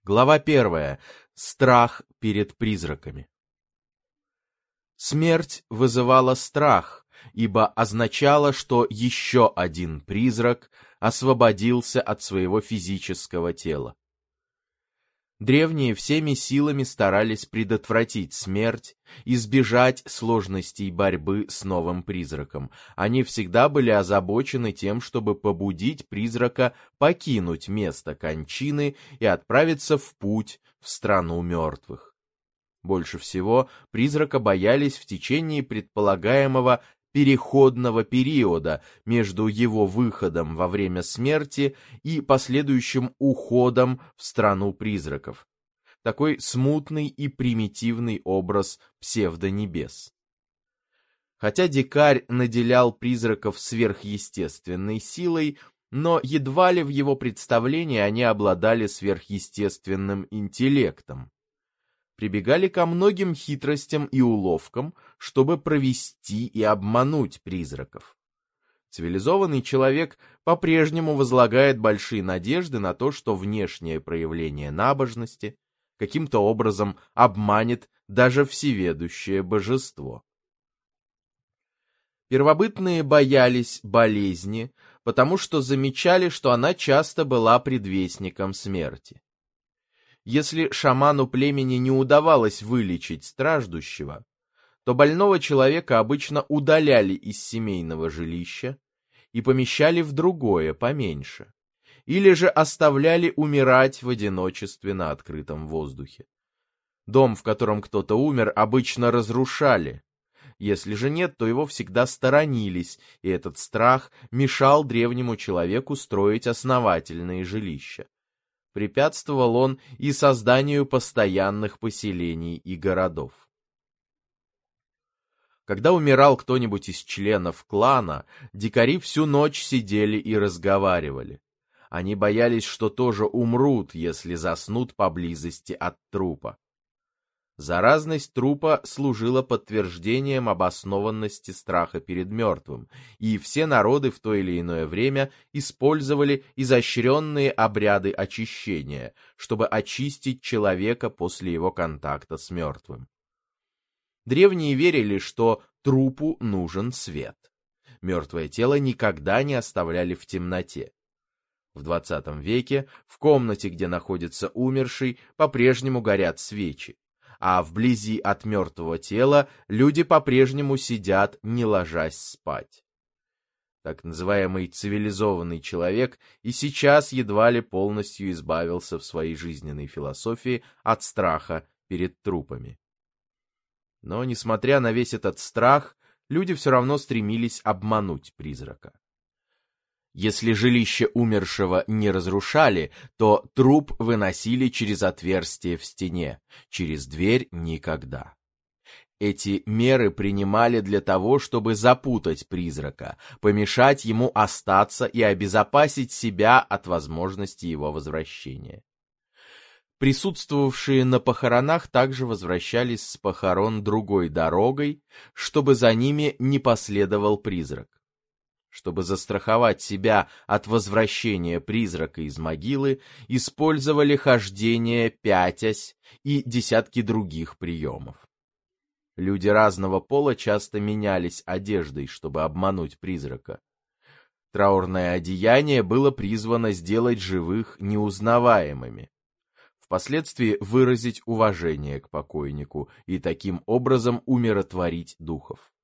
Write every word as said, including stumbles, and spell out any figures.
Глава первая. Страх перед призраками. Смерть вызывала страх, ибо означало, что еще один призрак освободился от своего физического тела. Древние всеми силами старались предотвратить смерть, избежать сложностей борьбы с новым призраком. Они всегда были озабочены тем, чтобы побудить призрака покинуть место кончины и отправиться в путь в страну мертвых. Больше всего призрака боялись в течение предполагаемого переходного периода между его выходом во время смерти и последующим уходом в страну призраков. Такой смутный и примитивный образ псевдонебес. Хотя дикарь наделял призраков сверхъестественной силой, но едва ли в его представлении они обладали сверхъестественным интеллектом. Прибегали ко многим хитростям и уловкам, чтобы провести и обмануть призраков. Цивилизованный человек по-прежнему возлагает большие надежды на то, что внешнее проявление набожности каким-то образом обманет даже всеведущее божество. Первобытные боялись болезни, потому что замечали, что она часто была предвестником смерти. Если шаману племени не удавалось вылечить страждущего, то больного человека обычно удаляли из семейного жилища и помещали в другое, поменьше, или же оставляли умирать в одиночестве на открытом воздухе. Дом, в котором кто-то умер, обычно разрушали. Если же нет, то его всегда сторонились, и этот страх мешал древнему человеку строить основательные жилища. Препятствовал он и созданию постоянных поселений и городов. Когда умирал кто-нибудь из членов клана, дикари всю ночь сидели и разговаривали. Они боялись, что тоже умрут, если заснут поблизости от трупа. Заразность трупа служила подтверждением обоснованности страха перед мертвым, и все народы в то или иное время использовали изощренные обряды очищения, чтобы очистить человека после его контакта с мертвым. Древние верили, что трупу нужен свет. Мертвое тело никогда не оставляли в темноте. В двадцатом веке в комнате, где находится умерший, по-прежнему горят свечи, а вблизи от мертвого тела люди по-прежнему сидят, не ложась спать. Так называемый цивилизованный человек и сейчас едва ли полностью избавился в своей жизненной философии от страха перед трупами. Но, несмотря на весь этот страх, люди все равно стремились обмануть призрака. Если жилище умершего не разрушали, то труп выносили через отверстие в стене, через дверь никогда. Эти меры принимали для того, чтобы запутать призрака, помешать ему остаться и обезопасить себя от возможности его возвращения. Присутствовавшие на похоронах также возвращались с похорон другой дорогой, чтобы за ними не последовал призрак. Чтобы застраховать себя от возвращения призрака из могилы, использовали хождение пятясь и десятки других приемов. Люди разного пола часто менялись одеждой, чтобы обмануть призрака. Траурное одеяние было призвано сделать живых неузнаваемыми, впоследствии выразить уважение к покойнику и таким образом умиротворить духов.